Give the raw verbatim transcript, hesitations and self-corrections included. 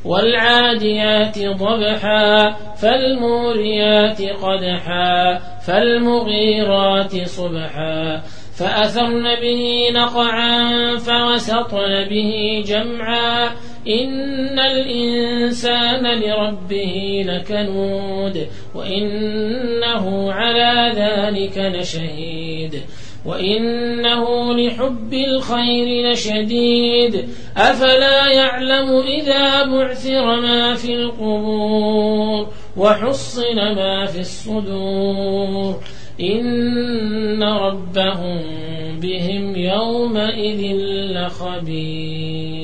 والعاديات ضبحا فالموريات قدحا فالمغيرات صبحا فأثرن به نقعا فوسطن به جمعا إن الإنسان لربه لكنود وإنه على ذلك لشهيد وإنه لحب الخير لشديد أفلا يعلم إذا بعثر ما في القبور وحصل ما في الصدور إن ربهم بهم يومئذ لخبير.